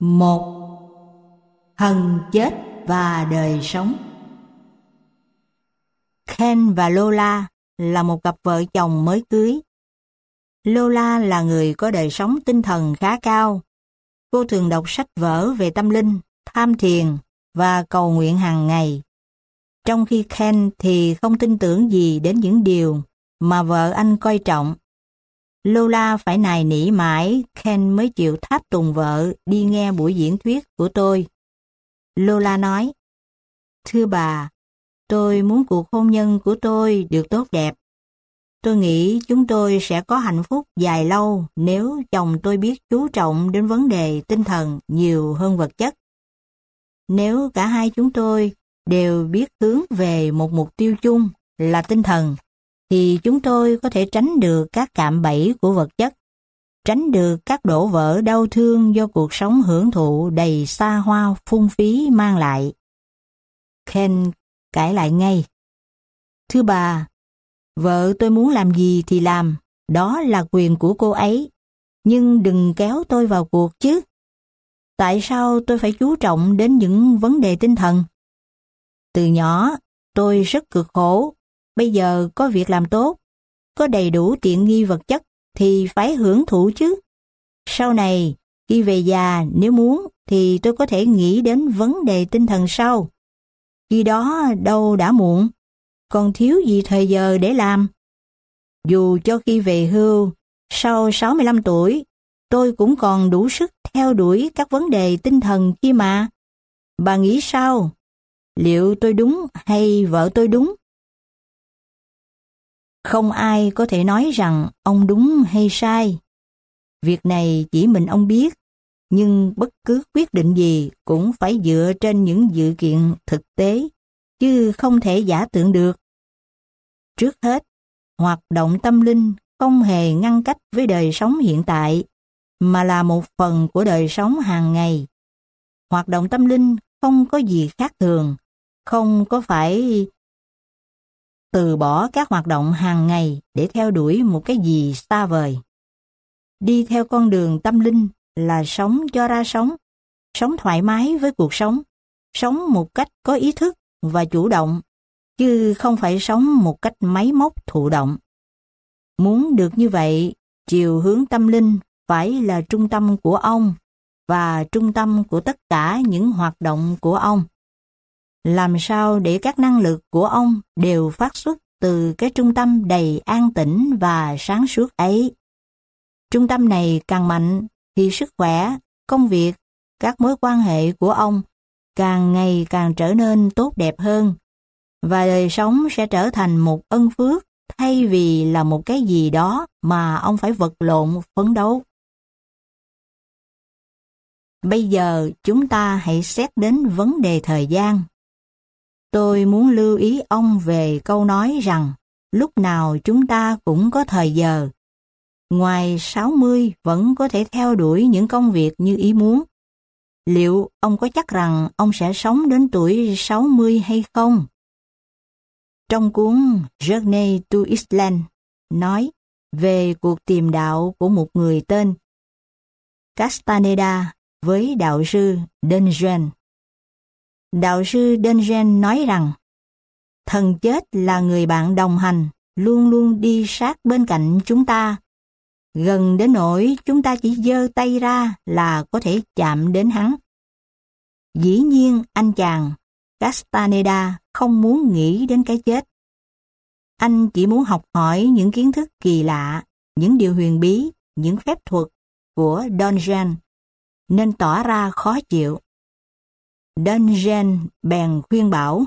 1. Thần chết và đời sống. Ken và Lola là một cặp vợ chồng mới cưới. Lola là người có đời sống tinh thần khá cao. Cô thường đọc sách vở về tâm linh, tham thiền và cầu nguyện hàng ngày. Trong khi Ken thì không tin tưởng gì đến những điều mà vợ anh coi trọng. Lola phải nài nỉ mãi Ken mới chịu tháp tùng vợ đi nghe buổi diễn thuyết của tôi. Lola nói: "Thưa bà, tôi muốn cuộc hôn nhân của tôi được tốt đẹp. Tôi nghĩ chúng tôi sẽ có hạnh phúc dài lâu nếu chồng tôi biết chú trọng đến vấn đề tinh thần nhiều hơn vật chất. Nếu cả hai chúng tôi đều biết hướng về một mục tiêu chung là tinh thần, thì chúng tôi có thể tránh được các cạm bẫy của vật chất, tránh được các đổ vỡ đau thương do cuộc sống hưởng thụ đầy xa hoa phung phí mang lại." Ken cãi lại ngay: "Thưa bà, vợ tôi muốn làm gì thì làm, đó là quyền của cô ấy, nhưng đừng kéo tôi vào cuộc chứ. Tại sao tôi phải chú trọng đến những vấn đề tinh thần? Từ nhỏ, tôi rất cực khổ, bây giờ có việc làm tốt, có đầy đủ tiện nghi vật chất thì phải hưởng thụ chứ. Sau này, khi về già nếu muốn thì tôi có thể nghĩ đến vấn đề tinh thần sau. Khi đó đâu đã muộn, còn thiếu gì thời giờ để làm. Dù cho khi về hưu, sau 65 tuổi, tôi cũng còn đủ sức theo đuổi các vấn đề tinh thần kia mà. Bà nghĩ sao? Liệu tôi đúng hay vợ tôi đúng?" Không ai có thể nói rằng ông đúng hay sai. Việc này chỉ mình ông biết, nhưng bất cứ quyết định gì cũng phải dựa trên những dự kiện thực tế, chứ không thể giả tưởng được. Trước hết, hoạt động tâm linh không hề ngăn cách với đời sống hiện tại, mà là một phần của đời sống hàng ngày. Hoạt động tâm linh không có gì khác thường, không có phải từ bỏ các hoạt động hàng ngày để theo đuổi một cái gì xa vời. Đi theo con đường tâm linh là sống cho ra sống thoải mái với cuộc sống một cách có ý thức và chủ động, chứ không phải sống một cách máy móc thụ động. Muốn được như vậy, chiều hướng tâm linh phải là trung tâm của ông và trung tâm của tất cả những hoạt động của ông. Làm sao để các năng lực của ông đều phát xuất từ cái trung tâm đầy an tĩnh và sáng suốt ấy? Trung tâm này càng mạnh thì sức khỏe, công việc, các mối quan hệ của ông càng ngày càng trở nên tốt đẹp hơn, và đời sống sẽ trở thành một ân phước thay vì là một cái gì đó mà ông phải vật lộn phấn đấu. Bây giờ chúng ta hãy xét đến vấn đề thời gian. Tôi muốn lưu ý ông về câu nói rằng lúc nào chúng ta cũng có thời giờ. Ngoài 60 vẫn có thể theo đuổi những công việc như ý muốn. Liệu ông có chắc rằng ông sẽ sống đến tuổi 60 hay không? Trong cuốn Journey to Iceland nói về cuộc tìm đạo của một người tên Castaneda với đạo sư Dungeon. Đạo sư Dungeon nói rằng thần chết là người bạn đồng hành, luôn luôn đi sát bên cạnh chúng ta, gần đến nỗi chúng ta chỉ giơ tay ra là có thể chạm đến hắn. Dĩ nhiên anh chàng Castaneda không muốn nghĩ đến cái chết. Anh chỉ muốn học hỏi những kiến thức kỳ lạ, những điều huyền bí, những phép thuật của Dungeon, nên tỏ ra khó chịu. Dungeon bèn khuyên bảo: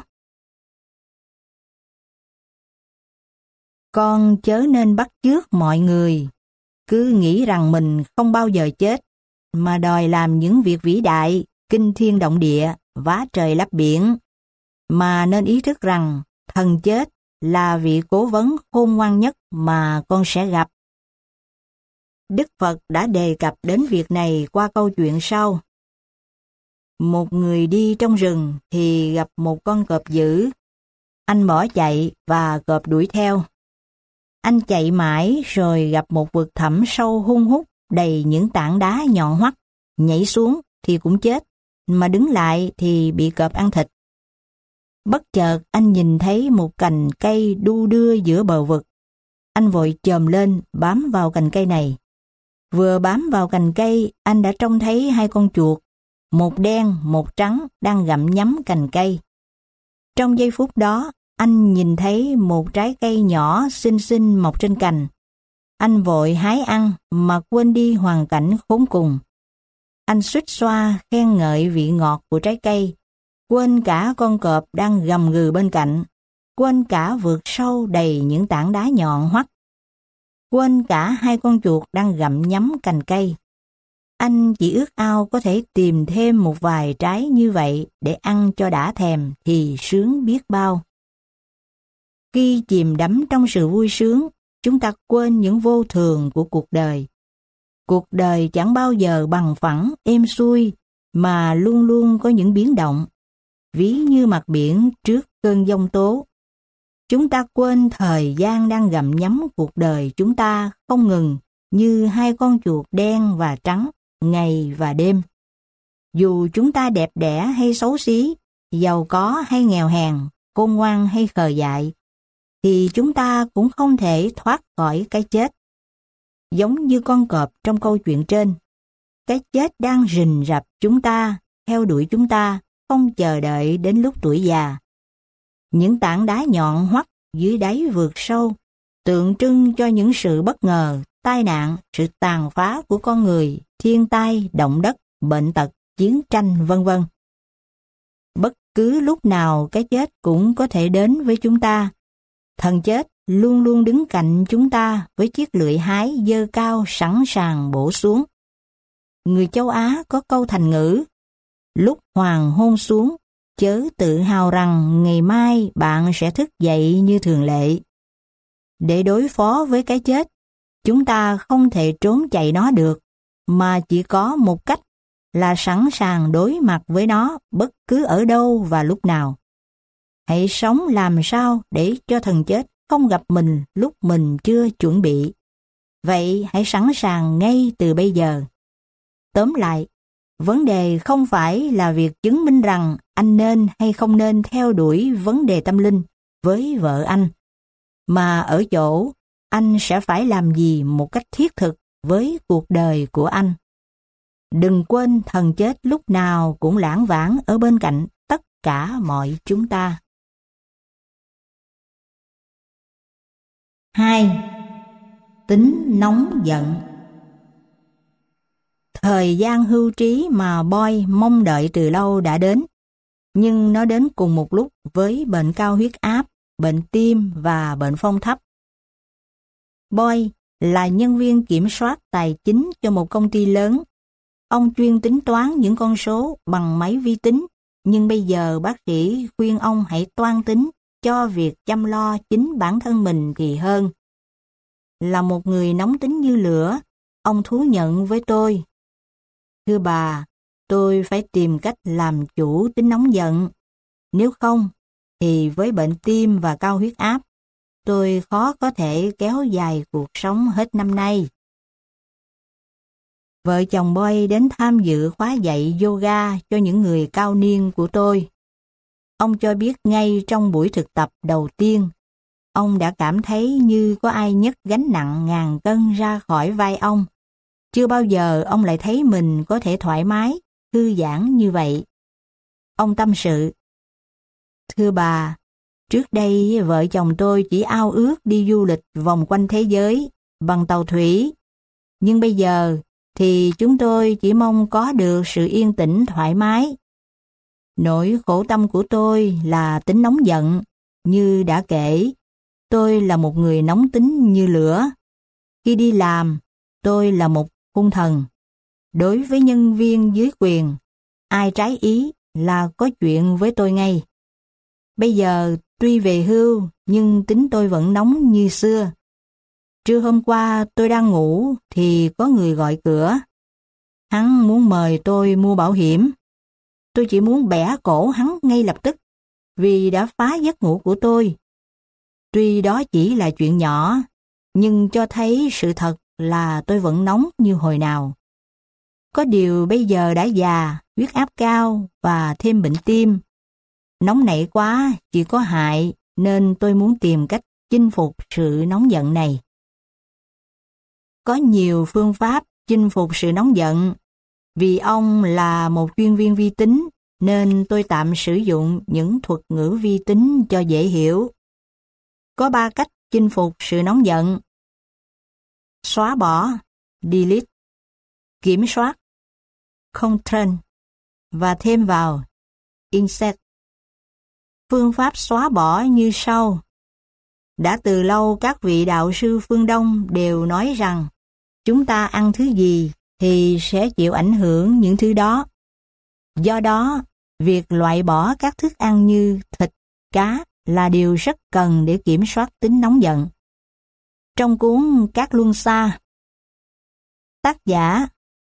"Con chớ nên bắt chước mọi người, cứ nghĩ rằng mình không bao giờ chết, mà đòi làm những việc vĩ đại, kinh thiên động địa, vá trời lấp biển, mà nên ý thức rằng thần chết là vị cố vấn khôn ngoan nhất mà con sẽ gặp." Đức Phật đã đề cập đến việc này qua câu chuyện sau. Một người đi trong rừng thì gặp một con cọp dữ. Anh bỏ chạy và cọp đuổi theo. Anh chạy mãi rồi gặp một vực thẳm sâu hun hút đầy những tảng đá nhọn hoắt, nhảy xuống thì cũng chết, mà đứng lại thì bị cọp ăn thịt. Bất chợt anh nhìn thấy một cành cây đu đưa giữa bờ vực. Anh vội chồm lên bám vào cành cây này. Vừa bám vào cành cây, anh đã trông thấy hai con chuột, một đen, một trắng đang gặm nhấm cành cây. Trong giây phút đó, anh nhìn thấy một trái cây nhỏ xinh xinh mọc trên cành. Anh vội hái ăn mà quên đi hoàn cảnh khốn cùng. Anh xuýt xoa khen ngợi vị ngọt của trái cây, quên cả con cọp đang gầm gừ bên cạnh, quên cả vượt sâu đầy những tảng đá nhọn hoắt, quên cả hai con chuột đang gặm nhấm cành cây. Anh chỉ ước ao có thể tìm thêm một vài trái như vậy để ăn cho đã thèm thì sướng biết bao. Khi chìm đắm trong sự vui sướng, chúng ta quên những vô thường của cuộc đời. Cuộc đời chẳng bao giờ bằng phẳng, êm xuôi, mà luôn luôn có những biến động, ví như mặt biển trước cơn giông tố. Chúng ta quên thời gian đang gặm nhấm cuộc đời chúng ta không ngừng như hai con chuột đen và trắng, ngày và đêm. Dù chúng ta đẹp đẽ hay xấu xí, giàu có hay nghèo hèn, khôn ngoan hay khờ dại, thì chúng ta cũng không thể thoát khỏi cái chết. Giống như con cọp trong câu chuyện trên, cái chết đang rình rập chúng ta, theo đuổi chúng ta, không chờ đợi đến lúc tuổi già. Những tảng đá nhọn hoắt dưới đáy vực sâu, tượng trưng cho những sự bất ngờ, tai nạn, sự tàn phá của con người, thiên tai, động đất, bệnh tật, chiến tranh, vân vân. Bất cứ lúc nào cái chết cũng có thể đến với chúng ta. Thần chết luôn luôn đứng cạnh chúng ta với chiếc lưỡi hái giơ cao sẵn sàng bổ xuống. Người châu Á có câu thành ngữ, lúc hoàng hôn xuống, chớ tự hào rằng ngày mai bạn sẽ thức dậy như thường lệ. Để đối phó với cái chết, chúng ta không thể trốn chạy nó được, mà chỉ có một cách là sẵn sàng đối mặt với nó bất cứ ở đâu và lúc nào. Hãy sống làm sao để cho thần chết không gặp mình lúc mình chưa chuẩn bị. Vậy hãy sẵn sàng ngay từ bây giờ. Tóm lại, vấn đề không phải là việc chứng minh rằng anh nên hay không nên theo đuổi vấn đề tâm linh với vợ anh, mà ở chỗ anh sẽ phải làm gì một cách thiết thực với cuộc đời của anh. Đừng quên thần chết lúc nào cũng lảng vảng ở bên cạnh tất cả mọi chúng ta. 2. Tính nóng giận. Thời gian hưu trí mà Boy mong đợi từ lâu đã đến, nhưng nó đến cùng một lúc với bệnh cao huyết áp, bệnh tim và bệnh phong thấp. Boy là nhân viên kiểm soát tài chính cho một công ty lớn. Ông chuyên tính toán những con số bằng máy vi tính, nhưng bây giờ bác sĩ khuyên ông hãy toan tính cho việc chăm lo chính bản thân mình thì hơn. Là một người nóng tính như lửa, ông thú nhận với tôi: "Thưa bà, tôi phải tìm cách làm chủ tính nóng giận. Nếu không, thì với bệnh tim và cao huyết áp, tôi khó có thể kéo dài cuộc sống hết năm nay." Vợ chồng Boy đến tham dự khóa dạy yoga cho những người cao niên của tôi. Ông cho biết ngay trong buổi thực tập đầu tiên, ông đã cảm thấy như có ai nhấc gánh nặng ngàn cân ra khỏi vai ông. Chưa bao giờ ông lại thấy mình có thể thoải mái, thư giãn như vậy. Ông tâm sự: "Thưa bà, trước đây vợ chồng tôi chỉ ao ước đi du lịch vòng quanh thế giới bằng tàu thủy. Nhưng bây giờ thì chúng tôi chỉ mong có được sự yên tĩnh thoải mái. Nỗi khổ tâm của tôi là tính nóng giận. Như đã kể, tôi là một người nóng tính như lửa. Khi đi làm, tôi là một hung thần. Đối với nhân viên dưới quyền, ai trái ý là có chuyện với tôi ngay. Bây giờ tuy về hưu, nhưng tính tôi vẫn nóng như xưa. Trưa hôm qua tôi đang ngủ thì có người gọi cửa. Hắn muốn mời tôi mua bảo hiểm. Tôi chỉ muốn bẻ cổ hắn ngay lập tức, vì đã phá giấc ngủ của tôi. Tuy đó chỉ là chuyện nhỏ, nhưng cho thấy sự thật là tôi vẫn nóng như hồi nào. Có điều bây giờ đã già, huyết áp cao và thêm bệnh tim. Nóng nảy quá chỉ có hại, nên tôi muốn tìm cách chinh phục sự nóng giận này. Có nhiều phương pháp chinh phục sự nóng giận. Vì ông là một chuyên viên vi tính, nên tôi tạm sử dụng những thuật ngữ vi tính cho dễ hiểu. Có 3 cách chinh phục sự nóng giận: xóa bỏ, delete, kiểm soát, control, và thêm vào, insert. Phương pháp xóa bỏ như sau. Đã từ lâu các vị đạo sư phương Đông đều nói rằng chúng ta ăn thứ gì thì sẽ chịu ảnh hưởng những thứ đó. Do đó, việc loại bỏ các thức ăn như thịt, cá là điều rất cần để kiểm soát tính nóng giận. Trong cuốn Các Luân Xa, tác giả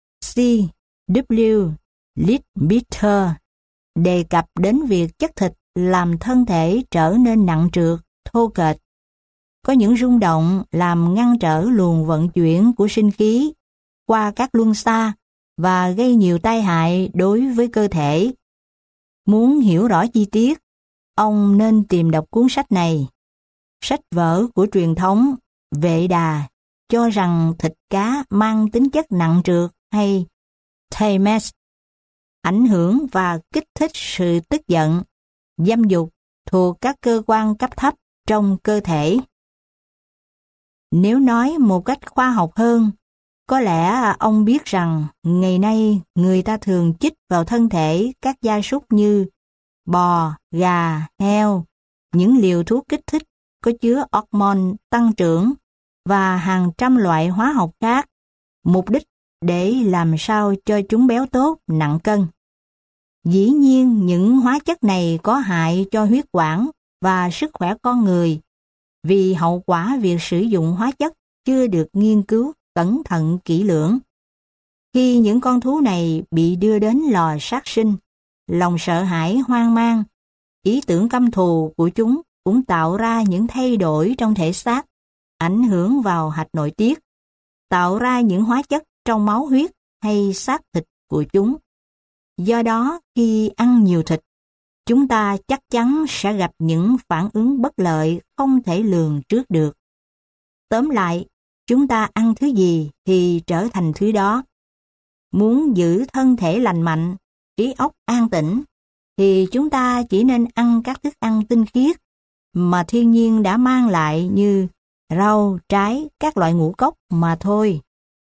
C.W. Leadbeater đề cập đến việc chất thịt làm thân thể trở nên nặng trược, thô kệch. Có những rung động làm ngăn trở luồng vận chuyển của sinh khí qua các luân xa và gây nhiều tai hại đối với cơ thể. Muốn hiểu rõ chi tiết, ông nên tìm đọc cuốn sách này. Sách vở của truyền thống Vệ Đà cho rằng thịt cá mang tính chất nặng trược hay tamas, ảnh hưởng và kích thích sự tức giận, dâm dục thuộc các cơ quan cấp thấp trong cơ thể. Nếu nói một cách khoa học hơn, có lẽ ông biết rằng ngày nay người ta thường chích vào thân thể các gia súc như bò, gà, heo, những liều thuốc kích thích có chứa hormone tăng trưởng và hàng trăm loại hóa học khác, mục đích để làm sao cho chúng béo tốt, nặng cân. Dĩ nhiên những hóa chất này có hại cho huyết quản và sức khỏe con người, vì hậu quả việc sử dụng hóa chất chưa được nghiên cứu cẩn thận kỹ lưỡng. Khi những con thú này bị đưa đến lò sát sinh, lòng sợ hãi hoang mang, ý tưởng căm thù của chúng cũng tạo ra những thay đổi trong thể xác, ảnh hưởng vào hạch nội tiết, tạo ra những hóa chất trong máu huyết hay xác thịt của chúng. Do đó, khi ăn nhiều thịt, chúng ta chắc chắn sẽ gặp những phản ứng bất lợi không thể lường trước được. Tóm lại, chúng ta ăn thứ gì thì trở thành thứ đó. Muốn giữ thân thể lành mạnh, trí óc an tĩnh, thì chúng ta chỉ nên ăn các thức ăn tinh khiết mà thiên nhiên đã mang lại như rau, trái, các loại ngũ cốc mà thôi.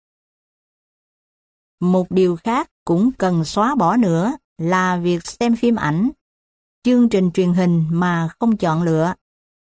Một điều khác cũng cần xóa bỏ nữa là việc xem phim ảnh, chương trình truyền hình mà không chọn lựa.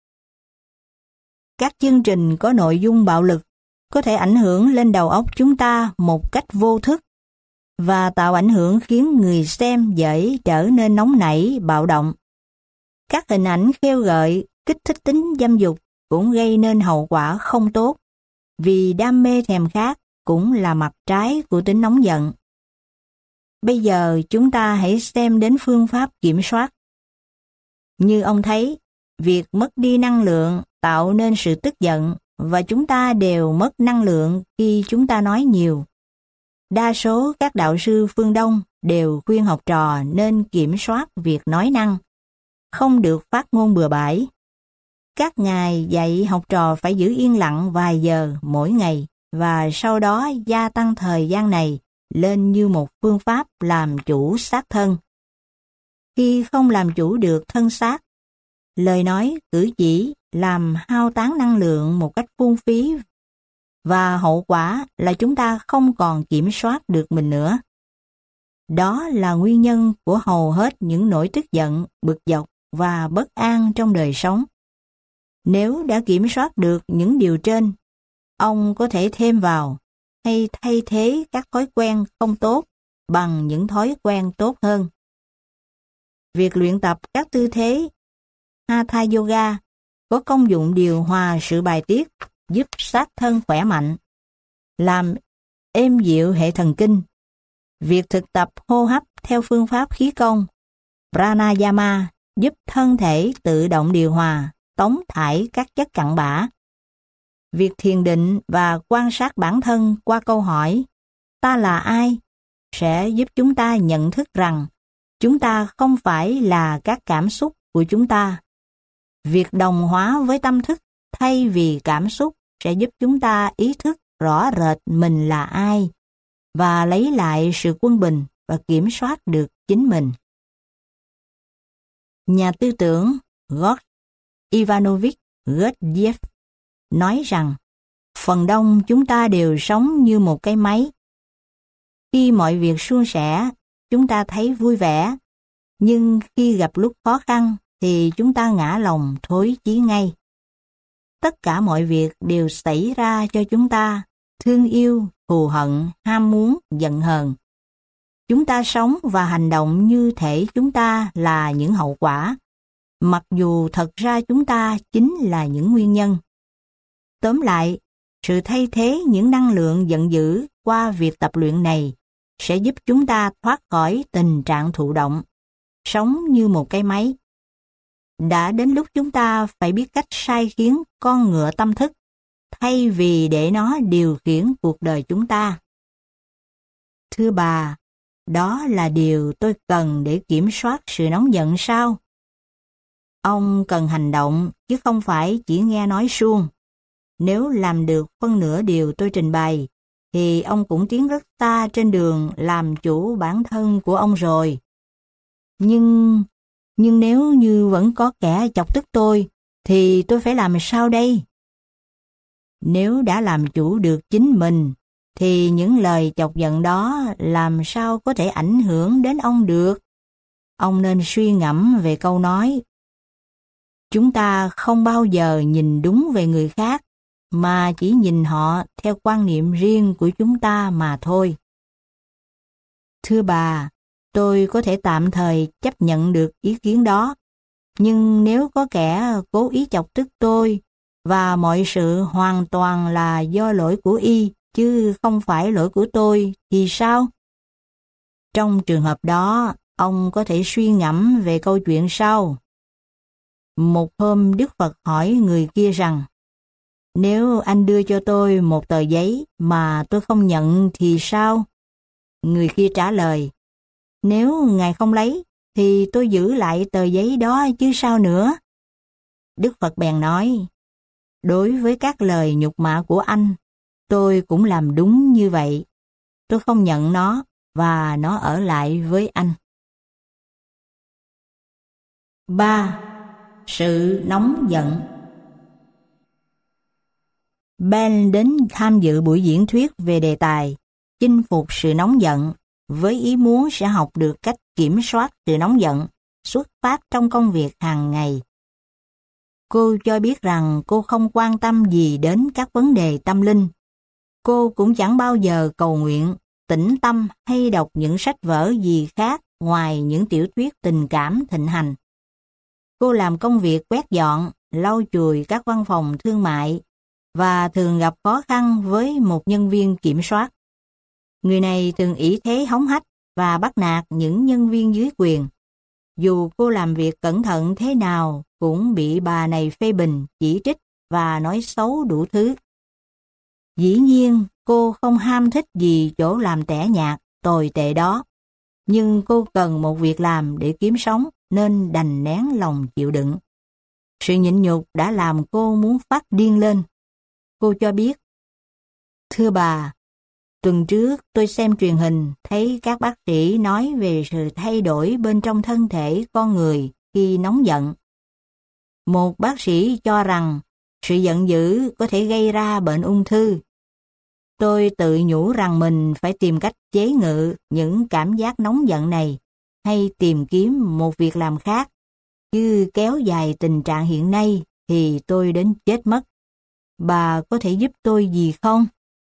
Các chương trình có nội dung bạo lực có thể ảnh hưởng lên đầu óc chúng ta một cách vô thức và tạo ảnh hưởng khiến người xem dễ trở nên nóng nảy, bạo động. Các hình ảnh khêu gợi, kích thích tính dâm dục cũng gây nên hậu quả không tốt, vì đam mê thèm khát cũng là mặt trái của tính nóng giận. Bây giờ chúng ta hãy xem đến phương pháp kiểm soát. Như ông thấy, việc mất đi năng lượng tạo nên sự tức giận, và chúng ta đều mất năng lượng khi chúng ta nói nhiều. Đa số các đạo sư phương Đông đều khuyên học trò nên kiểm soát việc nói năng, không được phát ngôn bừa bãi. Các ngài dạy học trò phải giữ yên lặng vài giờ mỗi ngày, và sau đó gia tăng thời gian này lên như một phương pháp làm chủ xác thân. Khi không làm chủ được thân xác, lời nói, cử chỉ làm hao tán năng lượng một cách phung phí, và hậu quả là chúng ta không còn kiểm soát được mình nữa. Đó là nguyên nhân của hầu hết những nỗi tức giận, bực dọc và bất an trong đời sống. Nếu đã kiểm soát được những điều trên, ông có thể thêm vào hay thay thế các thói quen không tốt bằng những thói quen tốt hơn. Việc luyện tập các tư thế Hatha Yoga có công dụng điều hòa sự bài tiết, giúp xác thân khỏe mạnh, làm êm dịu hệ thần kinh. Việc thực tập hô hấp theo phương pháp khí công Pranayama giúp thân thể tự động điều hòa, tống thải các chất cặn bã. Việc thiền định và quan sát bản thân qua câu hỏi "Ta là ai?" sẽ giúp chúng ta nhận thức rằng chúng ta không phải là các cảm xúc của chúng ta. Việc đồng hóa với tâm thức thay vì cảm xúc sẽ giúp chúng ta ý thức rõ rệt mình là ai và lấy lại sự quân bình và kiểm soát được chính mình. Nhà tư tưởng George Ivanovich Gurdjieff nói rằng phần đông chúng ta đều sống như một cái máy. Khi mọi việc suôn sẻ, chúng ta thấy vui vẻ, nhưng khi gặp lúc khó khăn thì chúng ta ngã lòng thối chí ngay. Tất cả mọi việc đều xảy ra cho chúng ta, thương yêu, thù hận, ham muốn, giận hờn. Chúng ta sống và hành động như thể chúng ta là những hậu quả, mặc dù thật ra chúng ta chính là những nguyên nhân. Tóm lại, sự thay thế những năng lượng giận dữ qua việc tập luyện này sẽ giúp chúng ta thoát khỏi tình trạng thụ động, sống như một cái máy. Đã đến lúc chúng ta phải biết cách sai khiến con ngựa tâm thức, thay vì để nó điều khiển cuộc đời chúng ta. Thưa bà, đó là điều tôi cần để kiểm soát sự nóng giận sao? Ông cần hành động, chứ không phải chỉ nghe nói suông. Nếu làm được phân nửa điều tôi trình bày, thì ông cũng tiến rất xa trên đường làm chủ bản thân của ông rồi. Nhưng nếu như vẫn có kẻ chọc tức tôi, thì tôi phải làm sao đây? Nếu đã làm chủ được chính mình, thì những lời chọc giận đó làm sao có thể ảnh hưởng đến ông được? Ông nên suy ngẫm về câu nói: chúng ta không bao giờ nhìn đúng về người khác, mà chỉ nhìn họ theo quan niệm riêng của chúng ta mà thôi. Thưa bà, tôi có thể tạm thời chấp nhận được ý kiến đó, nhưng nếu có kẻ cố ý chọc tức tôi, và mọi sự hoàn toàn là do lỗi của y, chứ không phải lỗi của tôi, thì sao? Trong trường hợp đó, ông có thể suy ngẫm về câu chuyện sau. Một hôm Đức Phật hỏi người kia rằng, nếu anh đưa cho tôi một tờ giấy mà tôi không nhận thì sao? Người kia trả lời, nếu ngài không lấy, thì tôi giữ lại tờ giấy đó chứ sao nữa? Đức Phật bèn nói, đối với các lời nhục mạ của anh, tôi cũng làm đúng như vậy. Tôi không nhận nó, và nó ở lại với anh. 3. Sự nóng giận. Ben đến tham dự buổi diễn thuyết về đề tài chinh phục sự nóng giận, với ý muốn sẽ học được cách kiểm soát sự nóng giận xuất phát trong công việc hàng ngày. Cô cho biết rằng cô không quan tâm gì đến các vấn đề tâm linh. Cô cũng chẳng bao giờ cầu nguyện, tĩnh tâm hay đọc những sách vở gì khác ngoài những tiểu thuyết tình cảm thịnh hành. Cô làm công việc quét dọn, lau chùi các văn phòng thương mại và thường gặp khó khăn với một nhân viên kiểm soát. Người này thường ỷ thế hống hách và bắt nạt những nhân viên dưới quyền. Dù cô làm việc cẩn thận thế nào cũng bị bà này phê bình, chỉ trích và nói xấu đủ thứ. Dĩ nhiên, cô không ham thích gì chỗ làm tẻ nhạt, tồi tệ đó. Nhưng cô cần một việc làm để kiếm sống nên đành nén lòng chịu đựng. Sự nhịn nhục đã làm cô muốn phát điên lên. Cô cho biết, thưa bà, tuần trước tôi xem truyền hình thấy các bác sĩ nói về sự thay đổi bên trong thân thể con người khi nóng giận. Một bác sĩ cho rằng sự giận dữ có thể gây ra bệnh ung thư. Tôi tự nhủ rằng mình phải tìm cách chế ngự những cảm giác nóng giận này hay tìm kiếm một việc làm khác, chứ kéo dài tình trạng hiện nay thì tôi đến chết mất. Bà có thể giúp tôi gì không?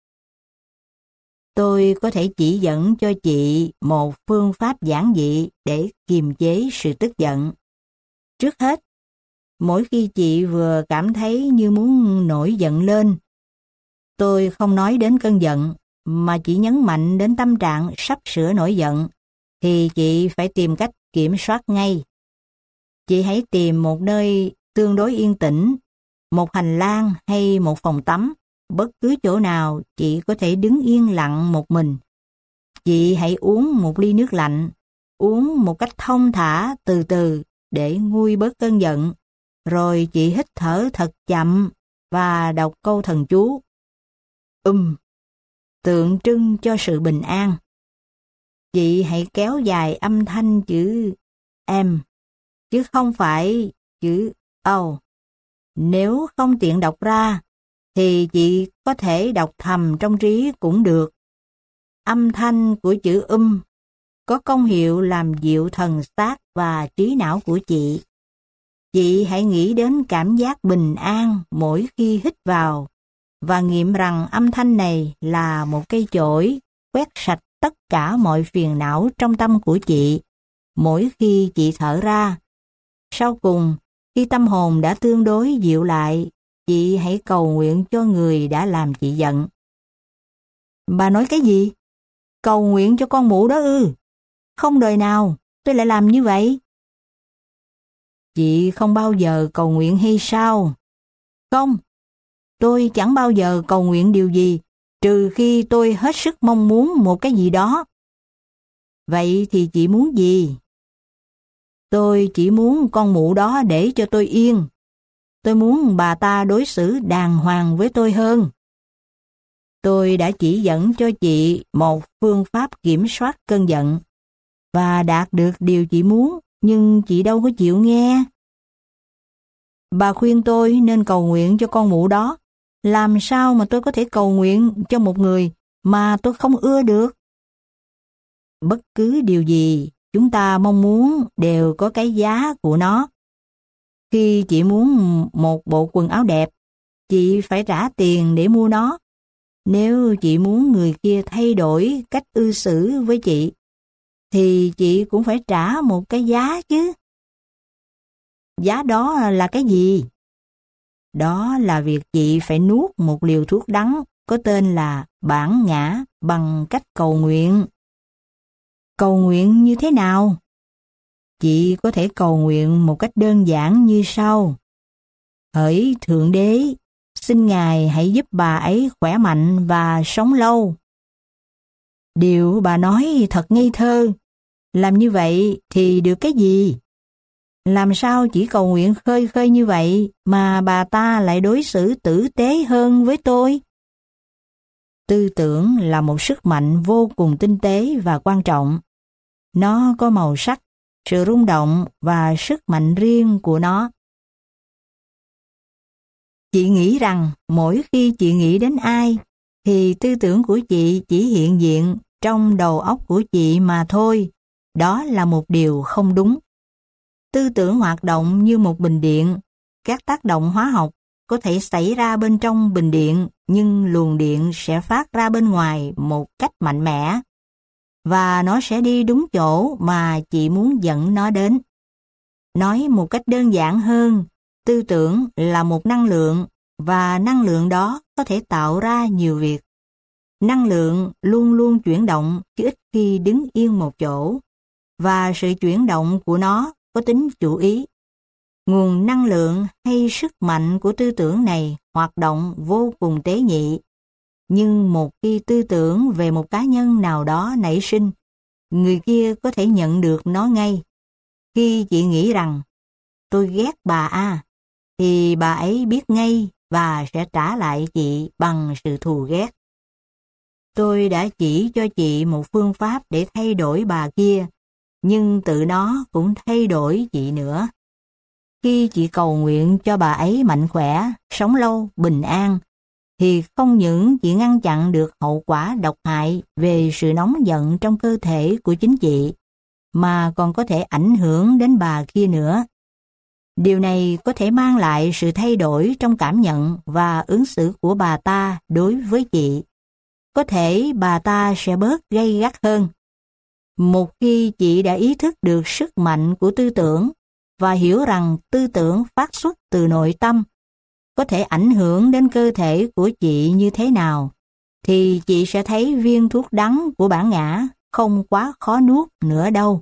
Tôi có thể chỉ dẫn cho chị một phương pháp giản dị để kiềm chế sự tức giận. Trước hết, mỗi khi chị vừa cảm thấy như muốn nổi giận lên, tôi không nói đến cơn giận, mà chỉ nhấn mạnh đến tâm trạng sắp sửa nổi giận, thì chị phải tìm cách kiểm soát ngay. Chị hãy tìm một nơi tương đối yên tĩnh, một hành lang hay một phòng tắm, bất cứ chỗ nào chị có thể đứng yên lặng một mình. Chị hãy uống một ly nước lạnh, uống một cách thong thả từ từ để nguôi bớt cơn giận. Rồi chị hít thở thật chậm và đọc câu thần chú. Tượng trưng cho sự bình an. Chị hãy kéo dài âm thanh chữ em, chứ không phải chữ O. Nếu không tiện đọc ra, thì chị có thể đọc thầm trong trí cũng được. Âm thanh của chữ có công hiệu làm dịu thần xác và trí não của chị. Chị hãy nghĩ đến cảm giác bình an mỗi khi hít vào và nghiệm rằng âm thanh này là một cây chổi quét sạch tất cả mọi phiền não trong tâm của chị mỗi khi chị thở ra. Sau cùng, khi tâm hồn đã tương đối dịu lại, chị hãy cầu nguyện cho người đã làm chị giận. Bà nói cái gì? Cầu nguyện cho con mụ đó ư? Không đời nào tôi lại làm như vậy. Chị không bao giờ cầu nguyện hay sao? Không, tôi chẳng bao giờ cầu nguyện điều gì, trừ khi tôi hết sức mong muốn một cái gì đó. Vậy thì chị muốn gì? Tôi chỉ muốn con mụ đó để cho tôi yên. Tôi muốn bà ta đối xử đàng hoàng với tôi hơn. Tôi đã chỉ dẫn cho chị một phương pháp kiểm soát cơn giận và đạt được điều chị muốn, nhưng chị đâu có chịu nghe. Bà khuyên tôi nên cầu nguyện cho con mụ đó. Làm sao mà tôi có thể cầu nguyện cho một người mà tôi không ưa được? Bất cứ điều gì chúng ta mong muốn đều có cái giá của nó. Khi chị muốn một bộ quần áo đẹp, chị phải trả tiền để mua nó. Nếu chị muốn người kia thay đổi cách cư xử với chị, thì chị cũng phải trả một cái giá chứ. Giá đó là cái gì? Đó là việc chị phải nuốt một liều thuốc đắng có tên là bản ngã bằng cách cầu nguyện. Cầu nguyện như thế nào? Chị có thể cầu nguyện một cách đơn giản như sau. Hỡi Thượng Đế, xin Ngài hãy giúp bà ấy khỏe mạnh và sống lâu. Điều bà nói thật ngây thơ. Làm như vậy thì được cái gì? Làm sao chỉ cầu nguyện khơi khơi như vậy mà bà ta lại đối xử tử tế hơn với tôi? Tư tưởng là một sức mạnh vô cùng tinh tế và quan trọng. Nó có màu sắc, sự rung động và sức mạnh riêng của nó. Chị nghĩ rằng mỗi khi chị nghĩ đến ai, thì tư tưởng của chị chỉ hiện diện trong đầu óc của chị mà thôi. Đó là một điều không đúng. Tư tưởng hoạt động như một bình điện. Các tác động hóa học có thể xảy ra bên trong bình điện, nhưng luồng điện sẽ phát ra bên ngoài một cách mạnh mẽ, và nó sẽ đi đúng chỗ mà chị muốn dẫn nó đến. Nói một cách đơn giản hơn, tư tưởng là một năng lượng, và năng lượng đó có thể tạo ra nhiều việc. Năng lượng luôn luôn chuyển động chứ ít khi đứng yên một chỗ, và sự chuyển động của nó có tính chủ ý. Nguồn năng lượng hay sức mạnh của tư tưởng này hoạt động vô cùng tế nhị. Nhưng một khi tư tưởng về một cá nhân nào đó nảy sinh, người kia có thể nhận được nó ngay. Khi chị nghĩ rằng tôi ghét bà A, thì bà ấy biết ngay và sẽ trả lại chị bằng sự thù ghét. Tôi đã chỉ cho chị một phương pháp để thay đổi bà kia, nhưng tự nó cũng thay đổi chị nữa. Khi chị cầu nguyện cho bà ấy mạnh khỏe, sống lâu, bình an, thì không những chị ngăn chặn được hậu quả độc hại về sự nóng giận trong cơ thể của chính chị, mà còn có thể ảnh hưởng đến bà kia nữa. Điều này có thể mang lại sự thay đổi trong cảm nhận và ứng xử của bà ta đối với chị. Có thể bà ta sẽ bớt gay gắt hơn. Một khi chị đã ý thức được sức mạnh của tư tưởng và hiểu rằng tư tưởng phát xuất từ nội tâm có thể ảnh hưởng đến cơ thể của chị như thế nào, thì chị sẽ thấy viên thuốc đắng của bản ngã không quá khó nuốt nữa đâu.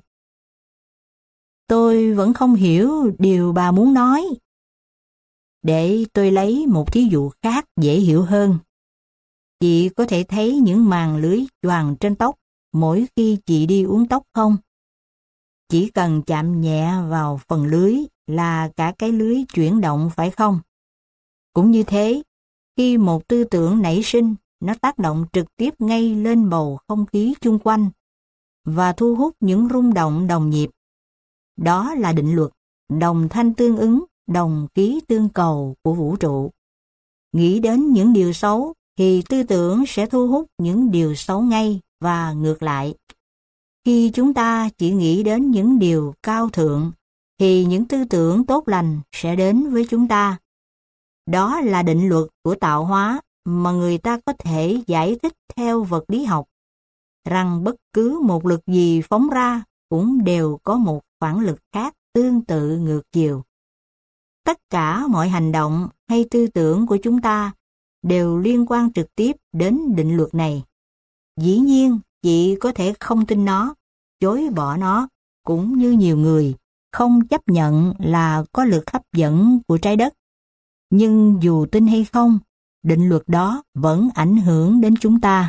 Tôi vẫn không hiểu điều bà muốn nói. Để tôi lấy một thí dụ khác dễ hiểu hơn. Chị có thể thấy những màng lưới choàng trên tóc mỗi khi chị đi uốn tóc không? Chỉ cần chạm nhẹ vào phần lưới là cả cái lưới chuyển động phải không? Cũng như thế, khi một tư tưởng nảy sinh, nó tác động trực tiếp ngay lên bầu không khí chung quanh và thu hút những rung động đồng nhịp. Đó là định luật đồng thanh tương ứng, đồng khí tương cầu của vũ trụ. Nghĩ đến những điều xấu thì tư tưởng sẽ thu hút những điều xấu ngay và ngược lại. Khi chúng ta chỉ nghĩ đến những điều cao thượng thì những tư tưởng tốt lành sẽ đến với chúng ta. Đó là định luật của tạo hóa mà người ta có thể giải thích theo vật lý học, rằng bất cứ một lực gì phóng ra cũng đều có một phản lực khác tương tự ngược chiều. Tất cả mọi hành động hay tư tưởng của chúng ta đều liên quan trực tiếp đến định luật này. Dĩ nhiên, chị có thể không tin nó, chối bỏ nó, cũng như nhiều người không chấp nhận là có lực hấp dẫn của trái đất. Nhưng dù tin hay không, định luật đó vẫn ảnh hưởng đến chúng ta.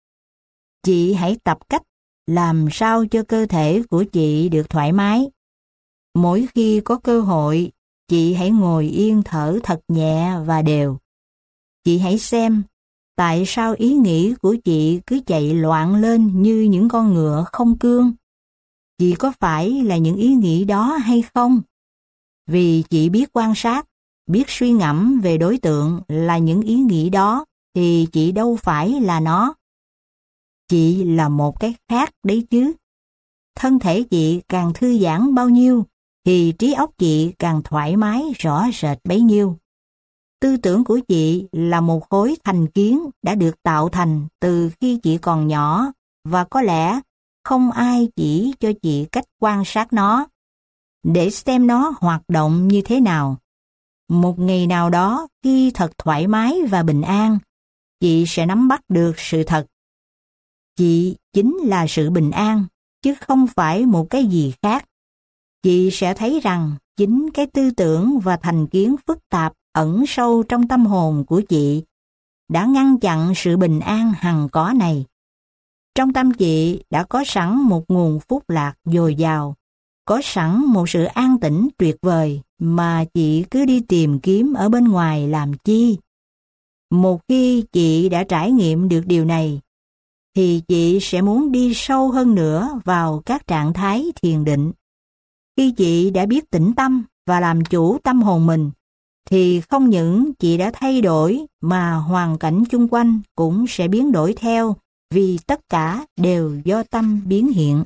Chị hãy tập cách làm sao cho cơ thể của chị được thoải mái. Mỗi khi có cơ hội, chị hãy ngồi yên thở thật nhẹ và đều. Chị hãy xem tại sao ý nghĩ của chị cứ chạy loạn lên như những con ngựa không cương. Chị có phải là những ý nghĩ đó hay không? Vì chị biết quan sát, biết suy ngẫm về đối tượng là những ý nghĩ đó, thì chị đâu phải là nó. Chị là một cái khác đấy chứ. Thân thể chị càng thư giãn bao nhiêu, thì trí óc chị càng thoải mái rõ rệt bấy nhiêu. Tư tưởng của chị là một khối thành kiến đã được tạo thành từ khi chị còn nhỏ, và có lẽ không ai chỉ cho chị cách quan sát nó, để xem nó hoạt động như thế nào. Một ngày nào đó, khi thật thoải mái và bình an, chị sẽ nắm bắt được sự thật. Chị chính là sự bình an, chứ không phải một cái gì khác. Chị sẽ thấy rằng chính cái tư tưởng và thành kiến phức tạp ẩn sâu trong tâm hồn của chị đã ngăn chặn sự bình an hằng có này. Trong tâm chị đã có sẵn một nguồn phúc lạc dồi dào, có sẵn một sự an tĩnh tuyệt vời mà chị cứ đi tìm kiếm ở bên ngoài làm chi. Một khi chị đã trải nghiệm được điều này, thì chị sẽ muốn đi sâu hơn nữa vào các trạng thái thiền định. Khi chị đã biết tĩnh tâm và làm chủ tâm hồn mình, thì không những chị đã thay đổi mà hoàn cảnh chung quanh cũng sẽ biến đổi theo, vì tất cả đều do tâm biến hiện.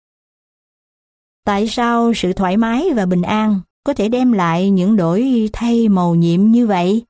Tại sao sự thoải mái và bình an có thể đem lại những đổi thay mầu nhiệm như vậy?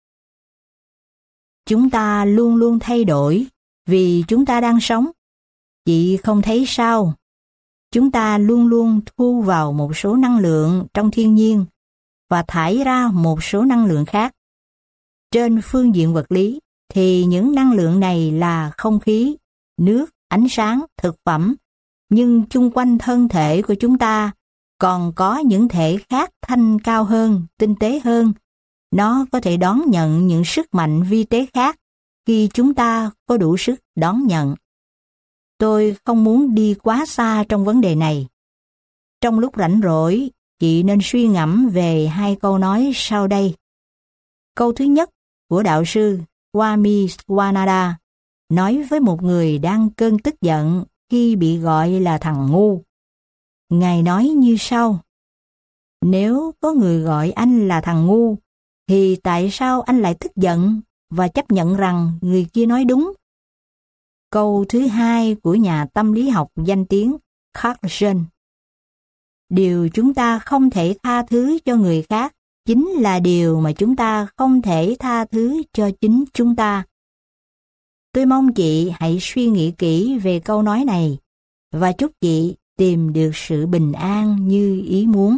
Chúng ta luôn luôn thay đổi vì chúng ta đang sống. Chị không thấy sao? Chúng ta luôn luôn thu vào một số năng lượng trong thiên nhiên và thải ra một số năng lượng khác. Trên phương diện vật lý thì những năng lượng này là không khí, nước, ánh sáng, thực phẩm, nhưng chung quanh thân thể của chúng ta còn có những thể khác thanh cao hơn, tinh tế hơn. Nó có thể đón nhận những sức mạnh vi tế khác khi chúng ta có đủ sức đón nhận. Tôi không muốn đi quá xa trong vấn đề này. Trong lúc rảnh rỗi, chị nên suy ngẫm về hai câu nói sau đây. Câu thứ nhất của đạo sư Swami Swananda nói với một người đang cơn tức giận khi bị gọi là thằng ngu. Ngài nói như sau: nếu có người gọi anh là thằng ngu, thì tại sao anh lại tức giận và chấp nhận rằng người kia nói đúng? Câu thứ hai của nhà tâm lý học danh tiếng Carl Jung: điều chúng ta không thể tha thứ cho người khác chính là điều mà chúng ta không thể tha thứ cho chính chúng ta. Tôi mong chị hãy suy nghĩ kỹ về câu nói này và chúc chị tìm được sự bình an như ý muốn.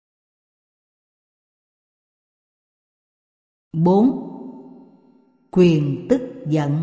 4. Quyền tức giận.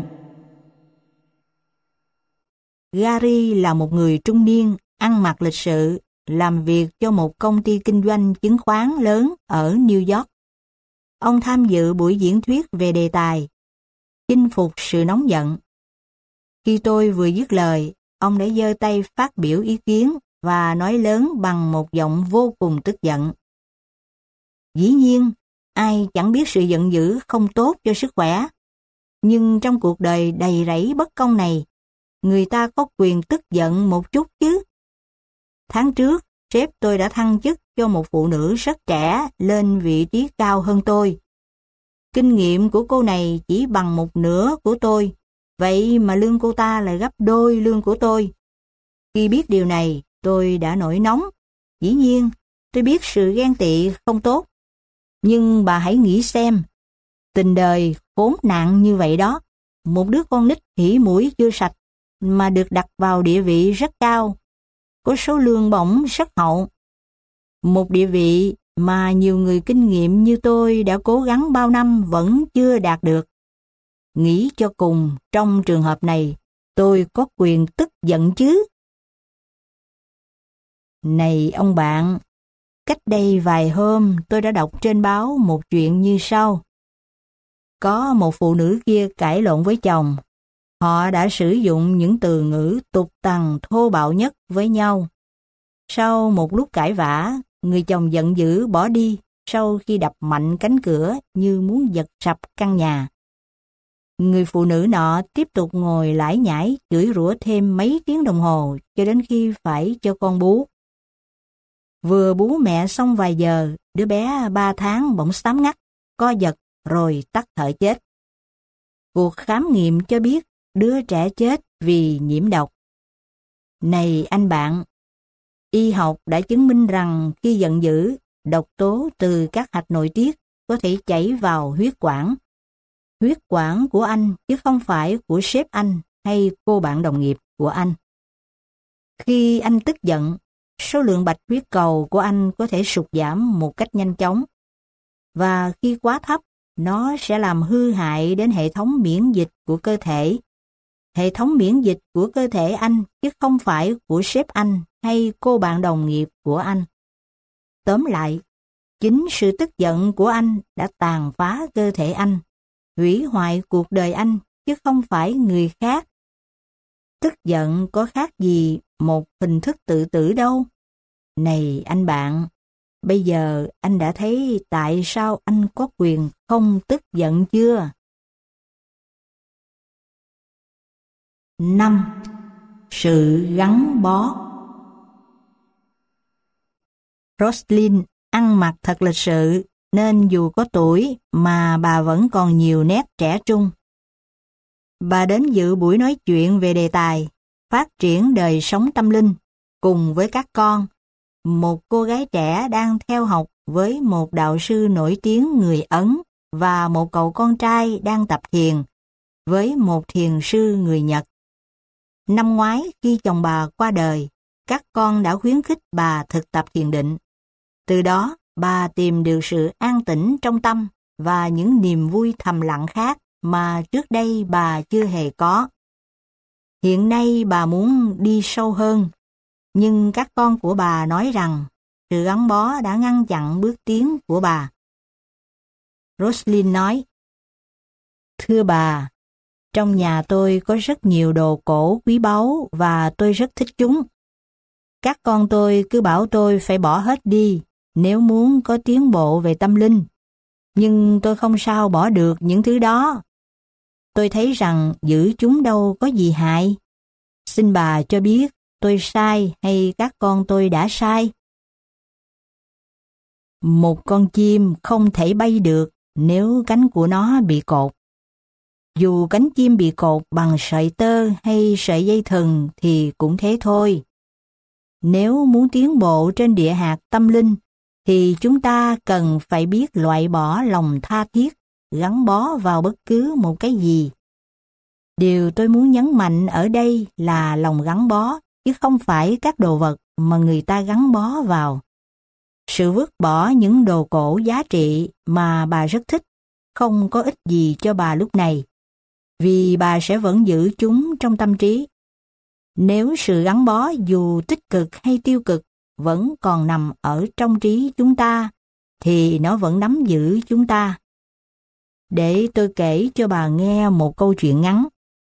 Gary là một người trung niên, ăn mặc lịch sự, làm việc cho một công ty kinh doanh chứng khoán lớn ở New York. Ông tham dự buổi diễn thuyết về đề tài chinh phục sự nóng giận. Khi tôi vừa dứt lời, ông đã giơ tay phát biểu ý kiến và nói lớn bằng một giọng vô cùng tức giận. Dĩ nhiên, ai chẳng biết sự giận dữ không tốt cho sức khỏe. Nhưng trong cuộc đời đầy rẫy bất công này, người ta có quyền tức giận một chút chứ. Tháng trước, sếp tôi đã thăng chức cho một phụ nữ rất trẻ lên vị trí cao hơn tôi. Kinh nghiệm của cô này chỉ bằng một nửa của tôi, vậy mà lương cô ta lại gấp đôi lương của tôi. Khi biết điều này, tôi đã nổi nóng. Dĩ nhiên, tôi biết sự ghen tị không tốt. Nhưng bà hãy nghĩ xem, tình đời khốn nạn như vậy đó, một đứa con nít hỉ mũi chưa sạch mà được đặt vào địa vị rất cao, có số lương bổng rất hậu. Một địa vị mà nhiều người kinh nghiệm như tôi đã cố gắng bao năm vẫn chưa đạt được. Nghĩ cho cùng, trong trường hợp này, tôi có quyền tức giận chứ. Này ông bạn, cách đây vài hôm tôi đã đọc trên báo một chuyện như sau. Có một phụ nữ kia cãi lộn với chồng. Họ đã sử dụng những từ ngữ tục tằn thô bạo nhất với nhau. Sau một lúc cãi vã, người chồng giận dữ bỏ đi sau khi đập mạnh cánh cửa như muốn giật sập căn nhà. Người phụ nữ nọ tiếp tục ngồi lải nhải chửi rủa thêm mấy tiếng đồng hồ cho đến khi phải cho con bú. Vừa bú mẹ xong vài giờ, đứa bé 3 tháng bỗng xám ngắt, co giật rồi tắt thở chết. Cuộc khám nghiệm cho biết đứa trẻ chết vì nhiễm độc. Này anh bạn, y học đã chứng minh rằng khi giận dữ, độc tố từ các hạch nội tiết có thể chảy vào huyết quản. Huyết quản của anh chứ không phải của sếp anh hay cô bạn đồng nghiệp của anh. Khi anh tức giận, số lượng bạch huyết cầu của anh có thể sụt giảm một cách nhanh chóng. Và khi quá thấp, nó sẽ làm hư hại đến hệ thống miễn dịch của cơ thể. Hệ thống miễn dịch của cơ thể anh chứ không phải của sếp anh hay cô bạn đồng nghiệp của anh. Tóm lại, chính sự tức giận của anh đã tàn phá cơ thể anh, hủy hoại cuộc đời anh chứ không phải người khác. Tức giận có khác gì một hình thức tự tử đâu. Này anh bạn, bây giờ anh đã thấy tại sao anh có quyền không tức giận chưa? 5. Sự gắn bó. Roslyn ăn mặc thật lịch sự, nên dù có tuổi mà bà vẫn còn nhiều nét trẻ trung. Bà đến dự buổi nói chuyện về đề tài phát triển đời sống tâm linh cùng với các con. Một cô gái trẻ đang theo học với một đạo sư nổi tiếng người Ấn và một cậu con trai đang tập thiền với một thiền sư người Nhật. Năm ngoái khi chồng bà qua đời, các con đã khuyến khích bà thực tập thiền định. Từ đó, bà tìm được sự an tĩnh trong tâm và những niềm vui thầm lặng khác mà trước đây bà chưa hề có. Hiện nay bà muốn đi sâu hơn, nhưng các con của bà nói rằng sự gắn bó đã ngăn chặn bước tiến của bà. Roslyn nói, thưa bà, trong nhà tôi có rất nhiều đồ cổ quý báu và tôi rất thích chúng. Các con tôi cứ bảo tôi phải bỏ hết đi nếu muốn có tiến bộ về tâm linh. Nhưng tôi không sao bỏ được những thứ đó. Tôi thấy rằng giữ chúng đâu có gì hại. Xin bà cho biết tôi sai hay các con tôi đã sai. Một con chim không thể bay được nếu cánh của nó bị cột. Dù cánh chim bị cột bằng sợi tơ hay sợi dây thừng thì cũng thế thôi. Nếu muốn tiến bộ trên địa hạt tâm linh, thì chúng ta cần phải biết loại bỏ lòng tha thiết, gắn bó vào bất cứ một cái gì. Điều tôi muốn nhấn mạnh ở đây là lòng gắn bó, chứ không phải các đồ vật mà người ta gắn bó vào. Sự vứt bỏ những đồ cổ giá trị mà bà rất thích không có ích gì cho bà lúc này, vì bà sẽ vẫn giữ chúng trong tâm trí. Nếu sự gắn bó dù tích cực hay tiêu cực vẫn còn nằm ở trong trí chúng ta, thì nó vẫn nắm giữ chúng ta. Để tôi kể cho bà nghe một câu chuyện ngắn.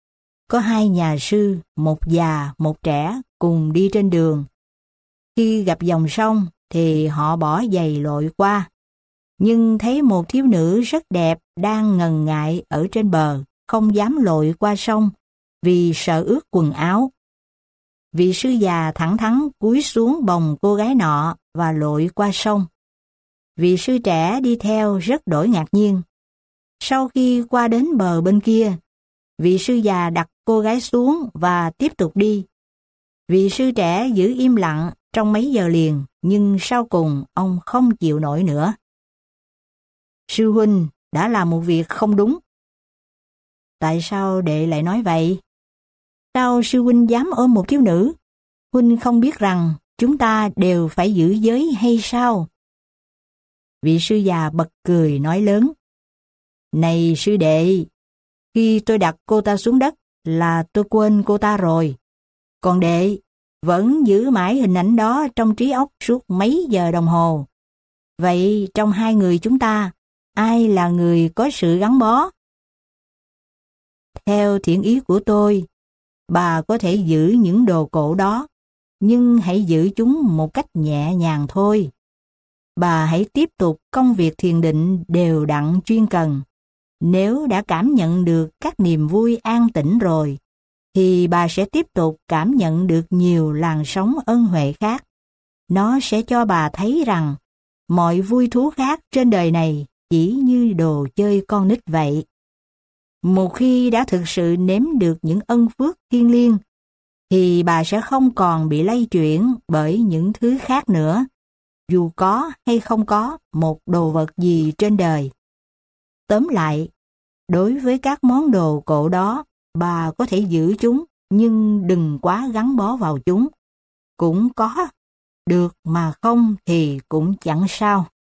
Có hai nhà sư, một già, một trẻ, cùng đi trên đường. Khi gặp dòng sông thì họ bỏ giày lội qua. Nhưng thấy một thiếu nữ rất đẹp đang ngần ngại ở trên bờ, không dám lội qua sông vì sợ ướt quần áo. Vị sư già thẳng thắn cúi xuống bồng cô gái nọ và lội qua sông. Vị sư trẻ đi theo rất đổi ngạc nhiên. Sau khi qua đến bờ bên kia, vị sư già đặt cô gái xuống và tiếp tục đi. Vị sư trẻ giữ im lặng trong mấy giờ liền, nhưng sau cùng ông không chịu nổi nữa. Sư huynh đã làm một việc không đúng. Tại sao đệ lại nói vậy? Sao sư huynh dám ôm một thiếu nữ? Huynh không biết rằng chúng ta đều phải giữ giới hay sao? Vị sư già bật cười nói lớn. Này sư đệ, khi tôi đặt cô ta xuống đất là tôi quên cô ta rồi. Còn đệ vẫn giữ mãi hình ảnh đó trong trí óc suốt mấy giờ đồng hồ. Vậy trong hai người chúng ta, ai là người có sự gắn bó? Theo thiện ý của tôi, bà có thể giữ những đồ cổ đó, nhưng hãy giữ chúng một cách nhẹ nhàng thôi. Bà hãy tiếp tục công việc thiền định đều đặn chuyên cần. Nếu đã cảm nhận được các niềm vui an tĩnh rồi, thì bà sẽ tiếp tục cảm nhận được nhiều làn sóng ân huệ khác. Nó sẽ cho bà thấy rằng mọi vui thú khác trên đời này chỉ như đồ chơi con nít vậy. Một khi đã thực sự nếm được những ân phước thiêng liêng, thì bà sẽ không còn bị lay chuyển bởi những thứ khác nữa, dù có hay không có một đồ vật gì trên đời. Tóm lại, đối với các món đồ cổ đó, bà có thể giữ chúng, nhưng đừng quá gắn bó vào chúng. Cũng có được mà không thì cũng chẳng sao.